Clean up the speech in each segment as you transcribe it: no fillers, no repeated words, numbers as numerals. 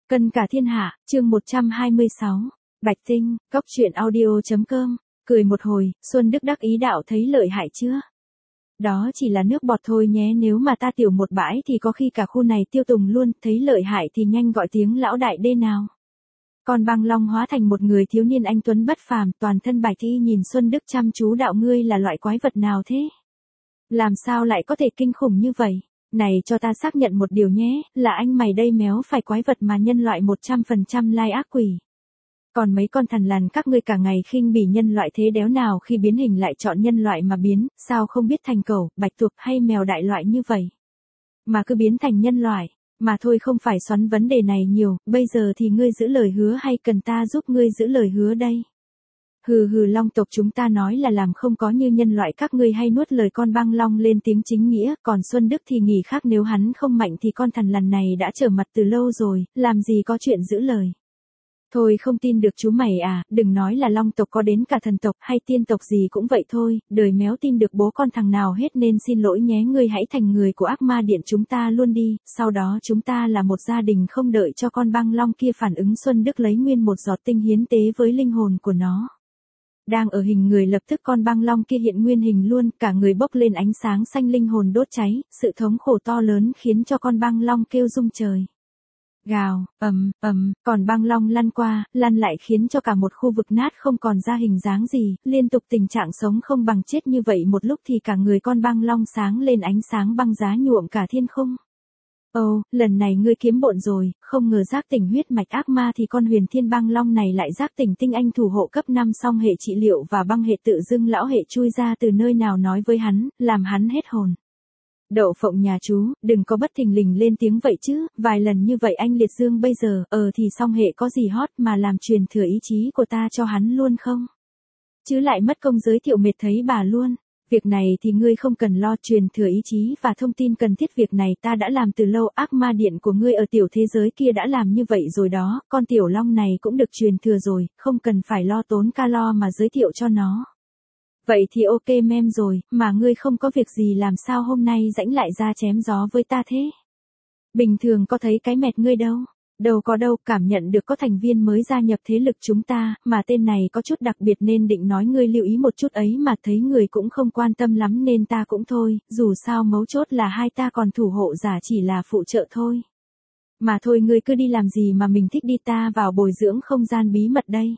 Cân cả thiên hạ, chương 126. Bạch Tinh, cốc truyện audio.com. Cười một hồi, Xuân Đức đắc ý đạo thấy lợi hại chưa? Đó chỉ là nước bọt thôi nhé, nếu mà ta tiểu một bãi thì có khi cả khu này tiêu tùng luôn, thấy lợi hại thì nhanh gọi tiếng lão đại đê nào. Con băng long hóa thành một người thiếu niên anh tuấn bất phàm, toàn thân bạch y nhìn Xuân Đức chăm chú đạo, ngươi là loại quái vật nào thế? Làm sao lại có thể kinh khủng như vậy? Này cho ta xác nhận một điều nhé, là anh mày đây méo phải quái vật mà nhân loại 100% lai ác quỷ. Còn mấy con thằn lằn các ngươi cả ngày khinh bỉ nhân loại thế đéo nào khi biến hình lại chọn nhân loại mà biến, sao không biết thành cẩu, bạch tuộc hay mèo đại loại như vậy? Mà cứ biến thành nhân loại, mà thôi không phải xoắn vấn đề này nhiều, bây giờ thì ngươi giữ lời hứa hay cần ta giúp ngươi giữ lời hứa đây? Hừ hừ, long tộc chúng ta nói là làm không có như nhân loại các ngươi hay nuốt lời. Con băng long lên tiếng chính nghĩa, còn Xuân Đức thì nghĩ khác, nếu hắn không mạnh thì con thằn lằn này đã trở mặt từ lâu rồi, làm gì có chuyện giữ lời. Thôi không tin được chú mày à, đừng nói là long tộc, có đến cả thần tộc hay tiên tộc gì cũng vậy thôi, đời méo tin được bố con thằng nào hết, nên xin lỗi nhé, ngươi hãy thành người của ác ma điện chúng ta luôn đi, sau đó chúng ta là một gia đình. Không đợi cho con băng long kia phản ứng, Xuân Đức lấy nguyên một giọt tinh hiến tế với linh hồn của nó. Đang ở hình người, lập tức con băng long kia hiện nguyên hình luôn, cả người bốc lên ánh sáng xanh, linh hồn đốt cháy, sự thống khổ to lớn khiến cho con băng long kêu rung trời. Gào, còn băng long lăn qua, lăn lại khiến cho cả một khu vực nát không còn ra hình dáng gì, liên tục tình trạng sống không bằng chết như vậy một lúc thì cả người con băng long sáng lên ánh sáng băng giá nhuộm cả thiên không. Ồ, lần này ngươi kiếm bộn rồi, không ngờ giác tỉnh huyết mạch ác ma thì con huyền thiên băng long này lại giác tỉnh tinh anh thủ hộ cấp 5 song hệ trị liệu và băng hệ. Tự dưng lão hệ chui ra từ nơi nào nói với hắn, làm hắn hết hồn. Đậu phộng nhà chú, đừng có bất thình lình lên tiếng vậy chứ, vài lần như vậy anh liệt dương bây giờ, thì song hệ có gì hot mà làm truyền thừa ý chí của ta cho hắn luôn không? Chứ lại mất công giới thiệu mệt thấy bà luôn. Việc này thì ngươi không cần lo, truyền thừa ý chí và thông tin cần thiết việc này ta đã làm từ lâu, ác ma điện của ngươi ở tiểu thế giới kia đã làm như vậy rồi đó, con tiểu long này cũng được truyền thừa rồi, không cần phải lo tốn calo mà giới thiệu cho nó. Vậy thì ok mem rồi, mà ngươi không có việc gì làm sao hôm nay rãnh lại ra chém gió với ta thế? Bình thường có thấy cái mệt ngươi đâu. Đâu có đâu, cảm nhận được có thành viên mới gia nhập thế lực chúng ta, mà tên này có chút đặc biệt nên định nói ngươi lưu ý một chút ấy, mà thấy người cũng không quan tâm lắm nên ta cũng thôi, dù sao mấu chốt là hai ta còn thủ hộ giả chỉ là phụ trợ thôi. Mà thôi ngươi cứ đi làm gì mà mình thích đi, ta vào bồi dưỡng không gian bí mật đây.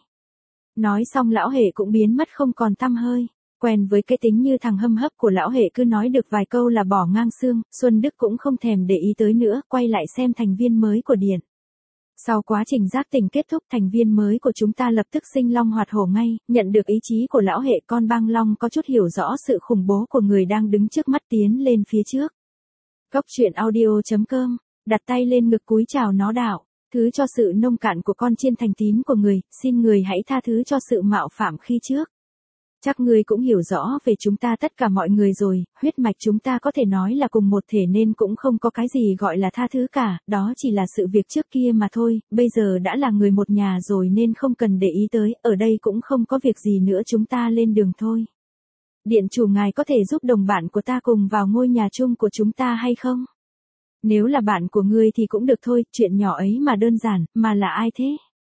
Nói xong lão hệ cũng biến mất không còn tăm hơi. Quen với cái tính như thằng hâm hấp của lão hệ, cứ nói được vài câu là bỏ ngang xương, Xuân Đức cũng không thèm để ý tới nữa, quay lại xem thành viên mới của điện. Sau quá trình giác tỉnh kết thúc, thành viên mới của chúng ta lập tức sinh long hoạt hổ ngay, nhận được ý chí của lão hệ, con băng long có chút hiểu rõ sự khủng bố của người đang đứng trước mắt, tiến lên phía trước. Cốc truyện audio.com, đặt tay lên ngực cúi chào nó đạo, thứ cho sự nông cạn của con chiên thành tín của người, xin người hãy tha thứ cho sự mạo phạm khi trước. Chắc ngươi cũng hiểu rõ về chúng ta tất cả mọi người rồi, huyết mạch chúng ta có thể nói là cùng một thể nên cũng không có cái gì gọi là tha thứ cả, đó chỉ là sự việc trước kia mà thôi, bây giờ đã là người một nhà rồi nên không cần để ý tới, ở đây cũng không có việc gì nữa, chúng ta lên đường thôi. Điện chủ ngài có thể giúp đồng bạn của ta cùng vào ngôi nhà chung của chúng ta hay không? Nếu là bạn của ngươi thì cũng được thôi, chuyện nhỏ ấy mà đơn giản, mà là ai thế?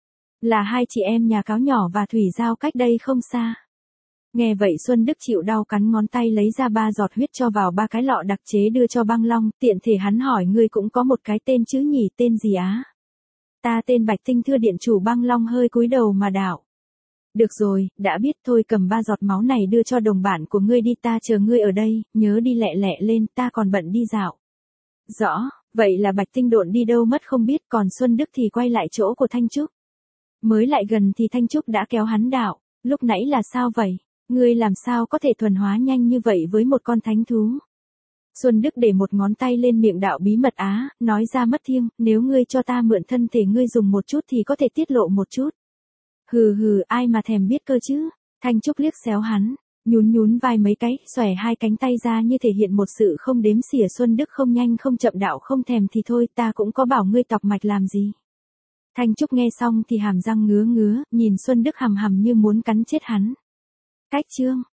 Là hai chị em nhà Cáo Nhỏ và Thủy Giao cách đây không xa. Nghe vậy Xuân Đức chịu đau cắn ngón tay, lấy ra 3 giọt huyết cho vào 3 cái lọ đặc chế đưa cho băng long, tiện thể hắn hỏi, ngươi cũng có một cái tên chứ nhỉ, tên gì á? Ta tên Bạch Tinh thưa điện chủ. Băng long hơi cúi đầu mà đạo. Được rồi, đã biết, thôi cầm 3 giọt máu này đưa cho đồng bạn của ngươi đi, ta chờ ngươi ở đây, nhớ đi lẹ lẹ lên, ta còn bận đi dạo. Rõ, vậy là Bạch Tinh độn đi đâu mất không biết, còn Xuân Đức thì quay lại chỗ của Thanh Trúc. Mới lại gần thì Thanh Trúc đã kéo hắn đạo, lúc nãy là sao vậy? Ngươi làm sao có thể thuần hóa nhanh như vậy với một con thánh thú? Xuân Đức để một ngón tay lên miệng đạo, bí mật á, nói ra mất thiêng, nếu ngươi cho ta mượn thân thể ngươi dùng một chút thì có thể tiết lộ một chút. Hừ hừ, ai mà thèm biết cơ chứ? Thanh Trúc liếc xéo hắn, nhún vai mấy cái, xòe hai cánh tay ra như thể hiện một sự không đếm xỉa. Xuân Đức không nhanh không chậm đạo, không thèm thì thôi, ta cũng có bảo ngươi tọc mạch làm gì. Thanh Trúc nghe xong thì hàm răng ngứa, nhìn Xuân Đức hầm hầm như muốn cắn chết hắn. Cách chương